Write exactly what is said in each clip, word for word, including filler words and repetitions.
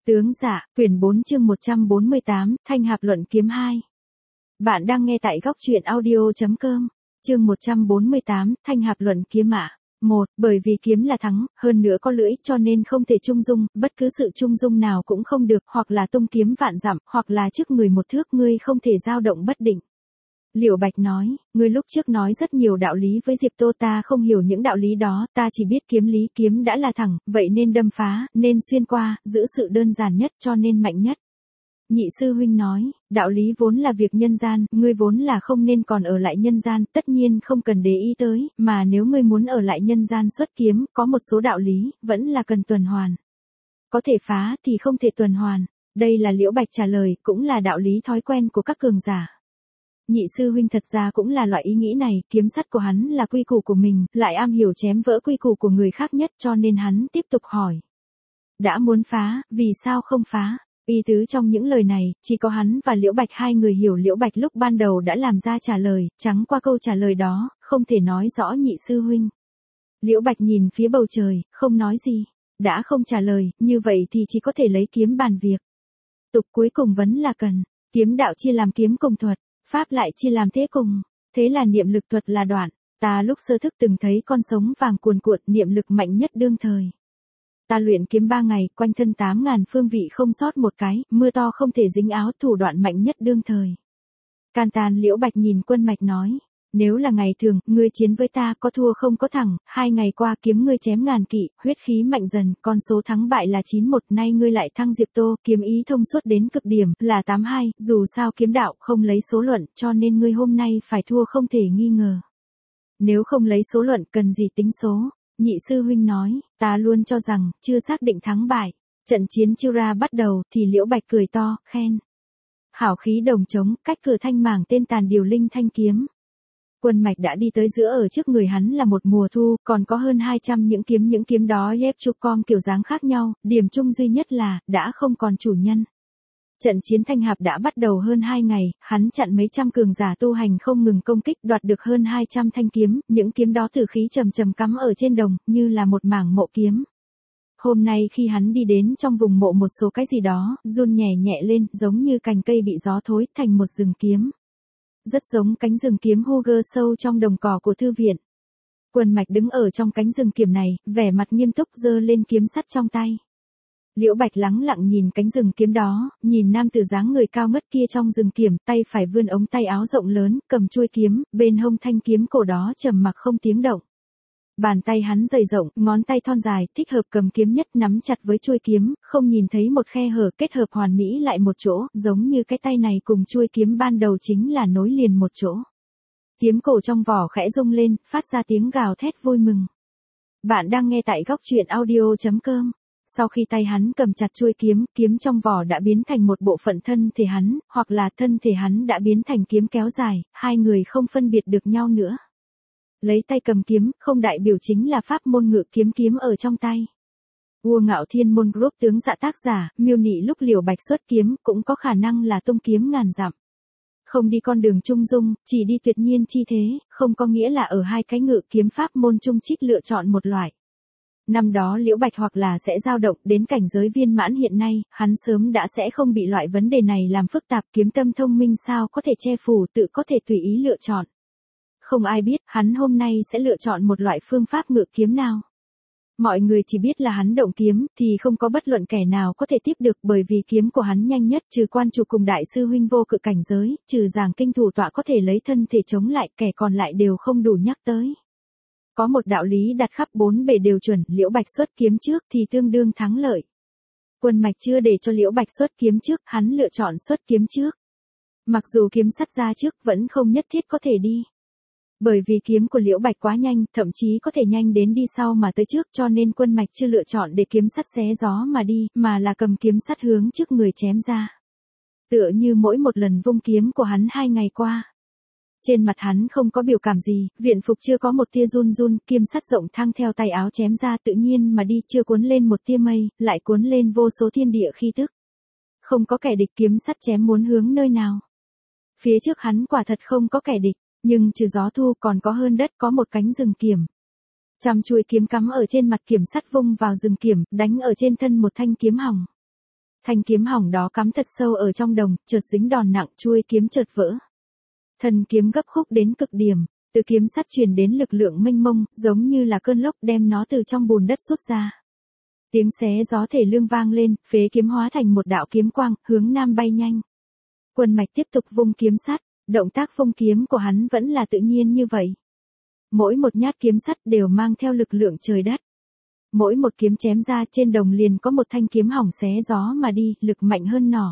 Tướng dạ, quyển bốn chương một trăm bốn mươi tám, Thanh Hạp luận kiếm hai. Bạn đang nghe tại góc truyện audio.com. Chương một trăm bốn mươi tám, Thanh Hạp luận kiếm ạ. một. Bởi vì kiếm là thắng, hơn nữa có lưỡi, cho nên không thể trung dung, bất cứ sự trung dung nào cũng không được, hoặc là tung kiếm vạn dặm, hoặc là trước người một thước ngươi không thể dao động bất định. Liễu Bạch nói, ngươi lúc trước nói rất nhiều đạo lý với Diệp Tô, ta không hiểu những đạo lý đó, ta chỉ biết kiếm lý, kiếm đã là thẳng, vậy nên đâm phá, nên xuyên qua, giữ sự đơn giản nhất cho nên mạnh nhất. Nhị sư huynh nói, đạo lý vốn là việc nhân gian, ngươi vốn là không nên còn ở lại nhân gian, tất nhiên không cần để ý tới, mà nếu ngươi muốn ở lại nhân gian xuất kiếm, có một số đạo lý, vẫn là cần tuần hoàn. Có thể phá thì không thể tuần hoàn, đây là Liễu Bạch trả lời, cũng là đạo lý thói quen của các cường giả. Nhị sư huynh thật ra cũng là loại ý nghĩ này, kiếm sắt của hắn là quy củ của mình, lại am hiểu chém vỡ quy củ của người khác nhất, cho nên hắn tiếp tục hỏi. Đã muốn phá, vì sao không phá? Ý tứ trong những lời này, chỉ có hắn và Liễu Bạch hai người hiểu. Liễu Bạch lúc ban đầu đã làm ra trả lời, trắng qua câu trả lời đó, không thể nói rõ nhị sư huynh. Liễu Bạch nhìn phía bầu trời, không nói gì. Đã không trả lời, như vậy thì chỉ có thể lấy kiếm bàn việc. Tục cuối cùng vẫn là cần, kiếm đạo chia làm kiếm cùng thuật. Pháp lại chia làm thế cùng, thế là niệm lực thuật là đoạn, ta lúc sơ thức từng thấy con sống vàng cuồn cuộn, niệm lực mạnh nhất đương thời. Ta luyện kiếm ba ngày, quanh thân tám ngàn phương vị không sót một cái, mưa to không thể dính áo, thủ đoạn mạnh nhất đương thời. Can tàn. Liễu Bạch nhìn Quân Mạch nói, nếu là ngày thường, ngươi chiến với ta có thua không có thẳng, hai ngày qua kiếm ngươi chém ngàn kỵ, huyết khí mạnh dần, con số thắng bại là chín một, nay ngươi lại thăng Diệp Tô, kiếm ý thông suốt đến cực điểm, là tám hai, dù sao kiếm đạo không lấy số luận, cho nên ngươi hôm nay phải thua không thể nghi ngờ. Nếu không lấy số luận, cần gì tính số? Nhị sư huynh nói, ta luôn cho rằng, chưa xác định thắng bại. Trận chiến chiêu ra bắt đầu, thì Liễu Bạch cười to, khen. Hảo khí đồng trống, cách cửa thanh mảng tên tàn điều linh thanh kiếm. Quân Mạch đã đi tới giữa, ở trước người hắn là một mùa thu, còn có hơn hai trăm những kiếm, những kiếm đó ghép chục com kiểu dáng khác nhau, điểm chung duy nhất là, đã không còn chủ nhân. Trận chiến Thanh Hạp đã bắt đầu hơn hai ngày, hắn chặn mấy trăm cường giả tu hành không ngừng công kích, đoạt được hơn hai trăm thanh kiếm, những kiếm đó tử khí trầm trầm cắm ở trên đồng, như là một mảng mộ kiếm. Hôm nay khi hắn đi đến trong vùng mộ, một số cái gì đó, run nhẹ nhẹ lên, giống như cành cây bị gió thối, thành một rừng kiếm. Rất giống cánh rừng kiếm Huger sâu trong đồng cỏ của thư viện. Quân Mạch đứng ở trong cánh rừng kiếm này, vẻ mặt nghiêm túc giơ lên kiếm sắt trong tay. Liễu Bạch lắng lặng nhìn cánh rừng kiếm đó, nhìn nam tử dáng người cao ngất kia trong rừng kiếm, tay phải vươn ống tay áo rộng lớn, cầm chuôi kiếm, bên hông thanh kiếm cổ đó trầm mặc không tiếng động. Bàn tay hắn dày rộng, ngón tay thon dài, thích hợp cầm kiếm nhất, nắm chặt với chuôi kiếm, không nhìn thấy một khe hở, kết hợp hoàn mỹ lại một chỗ, giống như cái tay này cùng chuôi kiếm ban đầu chính là nối liền một chỗ. Kiếm cổ trong vỏ khẽ rung lên, phát ra tiếng gào thét vui mừng. Bạn đang nghe tại góc truyện audio.com. Sau khi tay hắn cầm chặt chuôi kiếm, kiếm trong vỏ đã biến thành một bộ phận thân thể hắn, hoặc là thân thể hắn đã biến thành kiếm kéo dài, hai người không phân biệt được nhau nữa. Lấy tay cầm kiếm, không đại biểu chính là pháp môn ngự kiếm, kiếm ở trong tay. Vua Ngạo Thiên Môn Group tướng dạ tác giả, miêu nị lúc Liễu Bạch xuất kiếm, cũng có khả năng là tung kiếm ngàn dặm. Không đi con đường trung dung, chỉ đi tuyệt nhiên chi thế, không có nghĩa là ở hai cái ngự kiếm pháp môn trung trích lựa chọn một loại. Năm đó Liễu Bạch hoặc là sẽ dao động đến cảnh giới viên mãn hiện nay, hắn sớm đã sẽ không bị loại vấn đề này làm phức tạp, kiếm tâm thông minh sao có thể che phủ, tự có thể tùy ý lựa chọn. Không ai biết hắn hôm nay sẽ lựa chọn một loại phương pháp ngự kiếm nào. Mọi người chỉ biết là hắn động kiếm, thì không có bất luận kẻ nào có thể tiếp được, bởi vì kiếm của hắn nhanh nhất, trừ quan chủ cùng đại sư huynh vô cự cảnh giới, trừ Giàng Kinh thủ tọa có thể lấy thân thể chống lại, kẻ còn lại đều không đủ nhắc tới. Có một đạo lý đặt khắp bốn bề đều chuẩn, Liễu Bạch xuất kiếm trước thì tương đương thắng lợi. Quân Mạch chưa để cho Liễu Bạch xuất kiếm trước, hắn lựa chọn xuất kiếm trước. Mặc dù kiếm sắt ra trước vẫn không nhất thiết có thể đi. Bởi vì kiếm của Liễu Bạch quá nhanh, thậm chí có thể nhanh đến đi sau mà tới trước, cho nên Quân Mạch chưa lựa chọn để kiếm sắt xé gió mà đi, mà là cầm kiếm sắt hướng trước người chém ra. Tựa như mỗi một lần vung kiếm của hắn hai ngày qua. Trên mặt hắn không có biểu cảm gì, viện phục chưa có một tia run run, kiếm sắt rộng thăng theo tay áo chém ra tự nhiên mà đi, chưa cuốn lên một tia mây, lại cuốn lên vô số thiên địa khí tức. Không có kẻ địch, kiếm sắt chém muốn hướng nơi nào. Phía trước hắn quả thật không có kẻ địch, nhưng trừ gió thu còn có hơn đất, có một cánh rừng kiếm. Trăm chuôi kiếm cắm ở trên mặt kiếm sắt vung vào rừng kiếm, đánh ở trên thân một thanh kiếm hỏng. Thanh kiếm hỏng đó cắm thật sâu ở trong đồng, chợt dính đòn nặng, chuôi kiếm chợt vỡ. Thân kiếm gấp khúc đến cực điểm, từ kiếm sắt truyền đến lực lượng mênh mông, giống như là cơn lốc đem nó từ trong bùn đất rút ra. Tiếng xé gió thể lương vang lên, phế kiếm hóa thành một đạo kiếm quang, hướng nam bay nhanh. Quân Mạch tiếp tục vung kiếm sắt, động tác vung kiếm của hắn vẫn là tự nhiên như vậy. Mỗi một nhát kiếm sắt đều mang theo lực lượng trời đất. Mỗi một kiếm chém ra trên đồng liền có một thanh kiếm hỏng xé gió mà đi, lực mạnh hơn nỏ.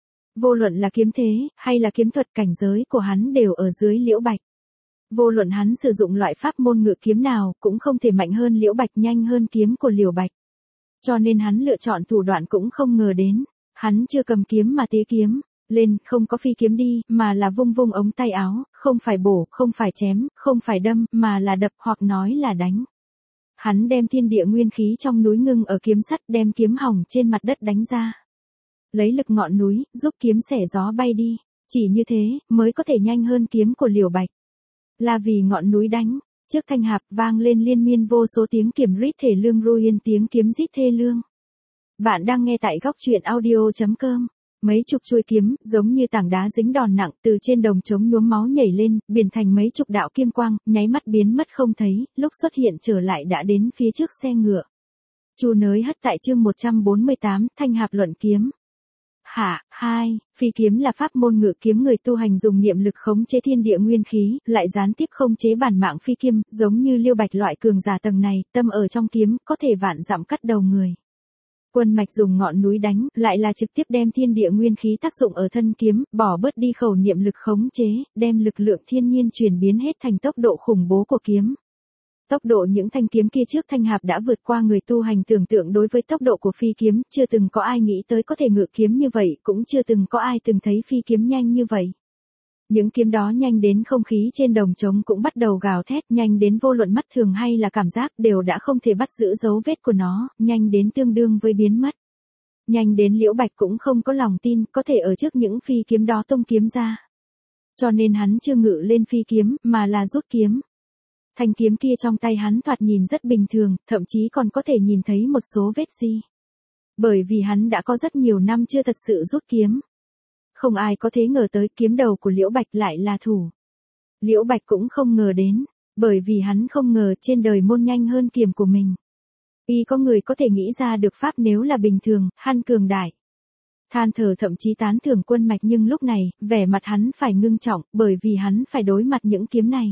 Vô luận là kiếm thế, hay là kiếm thuật, cảnh giới của hắn đều ở dưới Liễu Bạch. Vô luận hắn sử dụng loại pháp môn ngự kiếm nào, cũng không thể mạnh hơn Liễu Bạch, nhanh hơn kiếm của Liễu Bạch. Cho nên hắn lựa chọn thủ đoạn cũng không ngờ đến, hắn chưa cầm kiếm mà tế kiếm lên, không có phi kiếm đi, mà là vung vung ống tay áo, không phải bổ, không phải chém, không phải đâm, mà là đập hoặc nói là đánh. Hắn đem thiên địa nguyên khí trong núi ngưng ở kiếm sắt, đem kiếm hỏng trên mặt đất đánh ra. Lấy lực ngọn núi, giúp kiếm xẻ gió bay đi, chỉ như thế, mới có thể nhanh hơn kiếm của Liễu Bạch. Là vì ngọn núi đánh, trước thanh hạp vang lên liên miên vô số tiếng kiếm rít thể lương ruyên, tiếng kiếm rít thê lương. Bạn đang nghe tại góc truyện audio chấm com. Mấy chục chuôi kiếm, giống như tảng đá dính đòn nặng, từ trên đồng trống nhuốm máu nhảy lên, biến thành mấy chục đạo kim quang, nháy mắt biến mất không thấy, lúc xuất hiện trở lại đã đến phía trước xe ngựa. Chu Nới Hất tại chương một trăm bốn mươi tám, Thanh Hạp Luận Kiếm. Hạ, hai, phi kiếm là pháp môn ngự kiếm người tu hành dùng niệm lực khống chế thiên địa nguyên khí, lại gián tiếp khống chế bản mạng phi kiếm, giống như Liêu Bạch loại cường giả tầng này, tâm ở trong kiếm, có thể vạn dặm cắt đầu người. Quân Mạch dùng ngọn núi đánh, lại là trực tiếp đem thiên địa nguyên khí tác dụng ở thân kiếm, bỏ bớt đi khẩu niệm lực khống chế, đem lực lượng thiên nhiên chuyển biến hết thành tốc độ khủng bố của kiếm. Tốc độ những thanh kiếm kia trước thanh hạp đã vượt qua người tu hành tưởng tượng. Đối với tốc độ của phi kiếm, chưa từng có ai nghĩ tới có thể ngự kiếm như vậy, cũng chưa từng có ai từng thấy phi kiếm nhanh như vậy. Những kiếm đó nhanh đến không khí trên đồng trống cũng bắt đầu gào thét, nhanh đến vô luận mắt thường hay là cảm giác đều đã không thể bắt giữ dấu vết của nó, nhanh đến tương đương với biến mất. Nhanh đến Liễu Bạch cũng không có lòng tin có thể ở trước những phi kiếm đó tung kiếm ra. Cho nên hắn chưa ngự lên phi kiếm, mà là rút kiếm. Thanh kiếm kia trong tay hắn thoạt nhìn rất bình thường, thậm chí còn có thể nhìn thấy một số vết ri. Bởi vì hắn đã có rất nhiều năm chưa thật sự rút kiếm. Không ai có thể ngờ tới kiếm đầu của Liễu Bạch lại là thủ. Liễu Bạch cũng không ngờ đến, bởi vì hắn không ngờ trên đời môn nhanh hơn kiếm của mình. Y có người có thể nghĩ ra được pháp nếu là bình thường, hắn cường đại. Than thở thậm chí tán thưởng Quân Mạch, nhưng lúc này, vẻ mặt hắn phải ngưng trọng, bởi vì hắn phải đối mặt những kiếm này.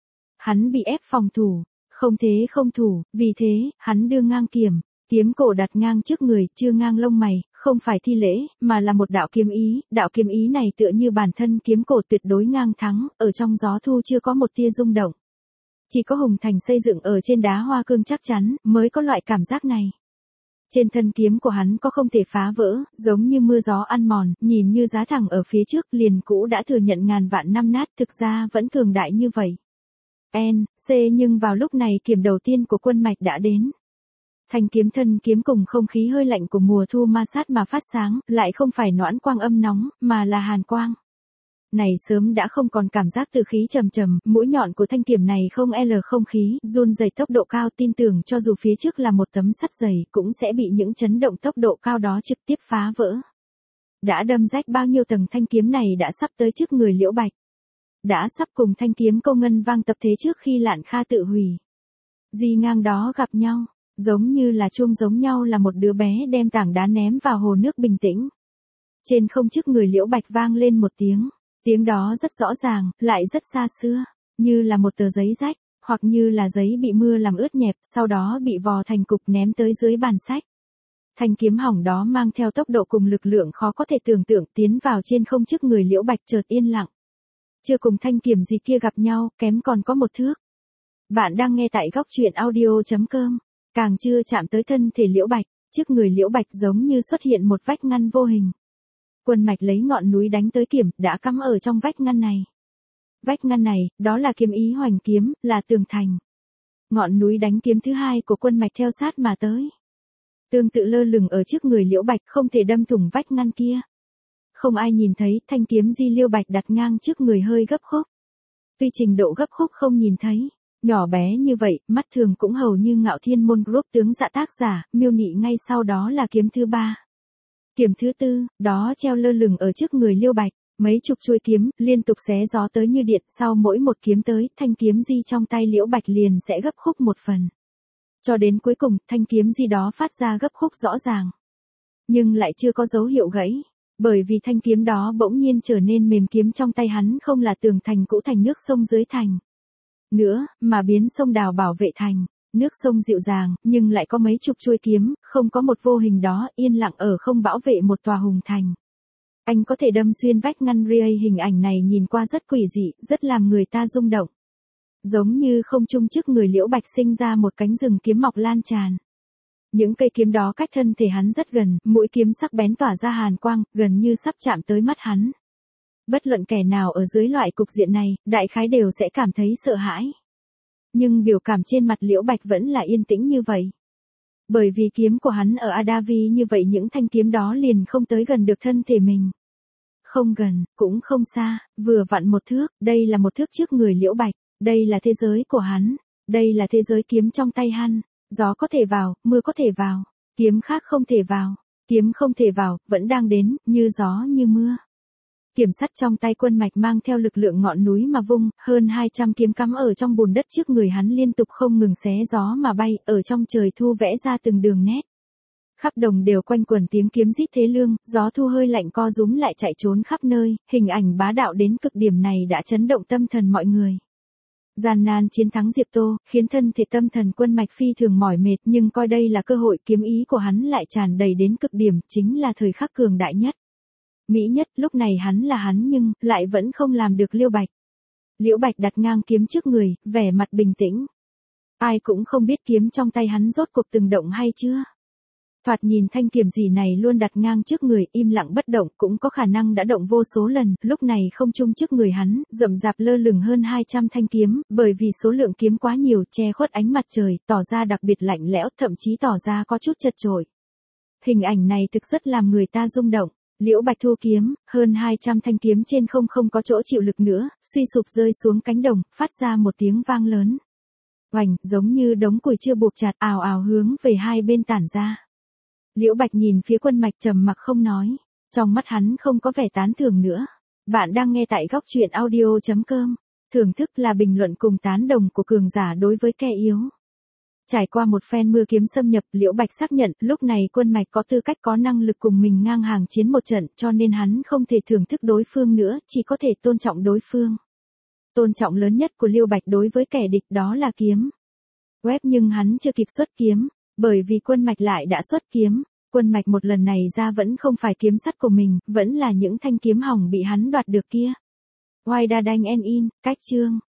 Hắn bị ép phòng thủ, không thế không thủ, vì thế, hắn đưa ngang kiếm, kiếm cổ đặt ngang trước người, chưa ngang lông mày, không phải thi lễ, mà là một đạo kiếm ý, đạo kiếm ý này tựa như bản thân kiếm cổ tuyệt đối ngang thắng, ở trong gió thu chưa có một tia rung động. Chỉ có hùng thành xây dựng ở trên đá hoa cương chắc chắn, mới có loại cảm giác này. Trên thân kiếm của hắn có không thể phá vỡ, giống như mưa gió ăn mòn, nhìn như giá thẳng ở phía trước, liền cũ đã thừa nhận ngàn vạn năm nát, thực ra vẫn cường đại như vậy. N, C nhưng vào lúc này kiếm đầu tiên của Quân Mạch đã đến. Thanh kiếm thân kiếm cùng không khí hơi lạnh của mùa thu ma sát mà phát sáng, lại không phải noãn quang âm nóng, mà là hàn quang. Này sớm đã không còn cảm giác từ khí trầm trầm, mũi nhọn của thanh kiếm này không l không khí, run rẩy tốc độ cao, tin tưởng cho dù phía trước là một tấm sắt dày, cũng sẽ bị những chấn động tốc độ cao đó trực tiếp phá vỡ. Đã đâm rách bao nhiêu tầng, thanh kiếm này đã sắp tới trước người Liễu Bạch. Đã sắp cùng thanh kiếm câu ngân vang tập thế trước khi Lạn Kha tự hủy. Di ngang đó gặp nhau, giống như là chuông giống nhau là một đứa bé đem tảng đá ném vào hồ nước bình tĩnh. Trên không trước người Liễu Bạch vang lên một tiếng, tiếng đó rất rõ ràng, lại rất xa xưa, như là một tờ giấy rách, hoặc như là giấy bị mưa làm ướt nhẹp, sau đó bị vò thành cục ném tới dưới bàn sách. Thanh kiếm hỏng đó mang theo tốc độ cùng lực lượng khó có thể tưởng tượng tiến vào trên không trước người Liễu Bạch, chợt yên lặng. Chưa cùng thanh kiếm gì kia gặp nhau, kém còn có một thước. Bạn đang nghe tại góc truyện audio chấm com. Càng chưa chạm tới thân thể Liễu Bạch, trước người Liễu Bạch giống như xuất hiện một vách ngăn vô hình. Quân Mạch lấy ngọn núi đánh tới kiếm, đã cắm ở trong vách ngăn này. Vách ngăn này, đó là kiếm ý hoành kiếm, là tường thành. Ngọn núi đánh kiếm thứ hai của Quân Mạch theo sát mà tới. Tương tự lơ lửng ở trước người Liễu Bạch, không thể đâm thủng vách ngăn kia. Không ai nhìn thấy, thanh kiếm di Liêu Bạch đặt ngang trước người hơi gấp khúc. Tuy trình độ gấp khúc không nhìn thấy, nhỏ bé như vậy, mắt thường cũng hầu như Ngạo Thiên Môn Group tướng dạ tác giả, miêu nị ngay sau đó là kiếm thứ ba. Kiếm thứ tư, đó treo lơ lửng ở trước người Liêu Bạch, mấy chục chuôi kiếm, liên tục xé gió tới như điện, sau mỗi một kiếm tới, thanh kiếm di trong tay Liễu Bạch liền sẽ gấp khúc một phần. Cho đến cuối cùng, thanh kiếm di đó phát ra gấp khúc rõ ràng. Nhưng lại chưa có dấu hiệu gãy, bởi vì thanh kiếm đó bỗng nhiên trở nên mềm, kiếm trong tay hắn không là tường thành cũ thành nước sông dưới thành nữa, mà biến sông đào bảo vệ thành. Nước sông dịu dàng, nhưng lại có mấy chục chuôi kiếm, không có một vô hình đó, yên lặng ở không bảo vệ một tòa hùng thành. Anh có thể đâm xuyên vách ngăn ria, hình ảnh này nhìn qua rất quỷ dị, rất làm người ta rung động. Giống như không trung trước người Liễu Bạch sinh ra một cánh rừng kiếm mọc lan tràn. Những cây kiếm đó cách thân thể hắn rất gần, mũi kiếm sắc bén tỏa ra hàn quang, gần như sắp chạm tới mắt hắn. Bất luận kẻ nào ở dưới loại cục diện này, đại khái đều sẽ cảm thấy sợ hãi. Nhưng biểu cảm trên mặt Liễu Bạch vẫn là yên tĩnh như vậy. Bởi vì kiếm của hắn ở Adavi như vậy, những thanh kiếm đó liền không tới gần được thân thể mình. Không gần, cũng không xa, vừa vặn một thước, đây là một thước trước người Liễu Bạch, đây là thế giới của hắn, đây là thế giới kiếm trong tay hắn. Gió có thể vào, mưa có thể vào, kiếm khác không thể vào, kiếm không thể vào, vẫn đang đến, như gió như mưa. Kiếm sắt trong tay Quân Mạch mang theo lực lượng ngọn núi mà vung, hơn hai trăm kiếm cắm ở trong bùn đất trước người hắn liên tục không ngừng xé gió mà bay, ở trong trời thu vẽ ra từng đường nét. Khắp đồng đều quanh quẩn tiếng kiếm rít thế lương, gió thu hơi lạnh co rúm lại chạy trốn khắp nơi, hình ảnh bá đạo đến cực điểm này đã chấn động tâm thần mọi người. Gian nan chiến thắng Diệp Tô, khiến thân thể tâm thần Quân Mạch phi thường mỏi mệt, nhưng coi đây là cơ hội, kiếm ý của hắn lại tràn đầy đến cực điểm, chính là thời khắc cường đại nhất. Mỹ nhất, lúc này hắn là hắn nhưng, lại vẫn không làm được Liêu Bạch. Liễu Bạch đặt ngang kiếm trước người, vẻ mặt bình tĩnh. Ai cũng không biết kiếm trong tay hắn rốt cuộc từng động hay chưa. Thoạt nhìn thanh kiếm gì này luôn đặt ngang trước người, im lặng bất động, cũng có khả năng đã động vô số lần, lúc này không trung trước người hắn, rậm rạp lơ lửng hơn hai trăm thanh kiếm, bởi vì số lượng kiếm quá nhiều, che khuất ánh mặt trời, tỏ ra đặc biệt lạnh lẽo, thậm chí tỏ ra có chút chật chội. Hình ảnh này thực rất làm người ta rung động. Liễu Bạch thu kiếm, hơn hai trăm thanh kiếm trên không không có chỗ chịu lực nữa, suy sụp rơi xuống cánh đồng, phát ra một tiếng vang lớn. Oành, giống như đống củi chưa buộc chặt, ào ào hướng về hai bên tản ra. Liễu Bạch nhìn phía Quân Mạch trầm mặc không nói, trong mắt hắn không có vẻ tán thưởng nữa. Bạn đang nghe tại góc truyện audio chấm com. Thưởng thức là bình luận cùng tán đồng của cường giả đối với kẻ yếu. Trải qua một phen mưa kiếm xâm nhập, Liễu Bạch xác nhận, lúc này Quân Mạch có tư cách có năng lực cùng mình ngang hàng chiến một trận, cho nên hắn không thể thưởng thức đối phương nữa, chỉ có thể tôn trọng đối phương. Tôn trọng lớn nhất của Liêu Bạch đối với kẻ địch đó là kiếm. Web nhưng hắn chưa kịp xuất kiếm, bởi vì Quân Mạch lại đã xuất kiếm. Quân Mạch một lần này ra vẫn không phải kiếm sắt của mình, vẫn là những thanh kiếm hỏng bị hắn đoạt được kia. Oai đa đanh en in, cách chương.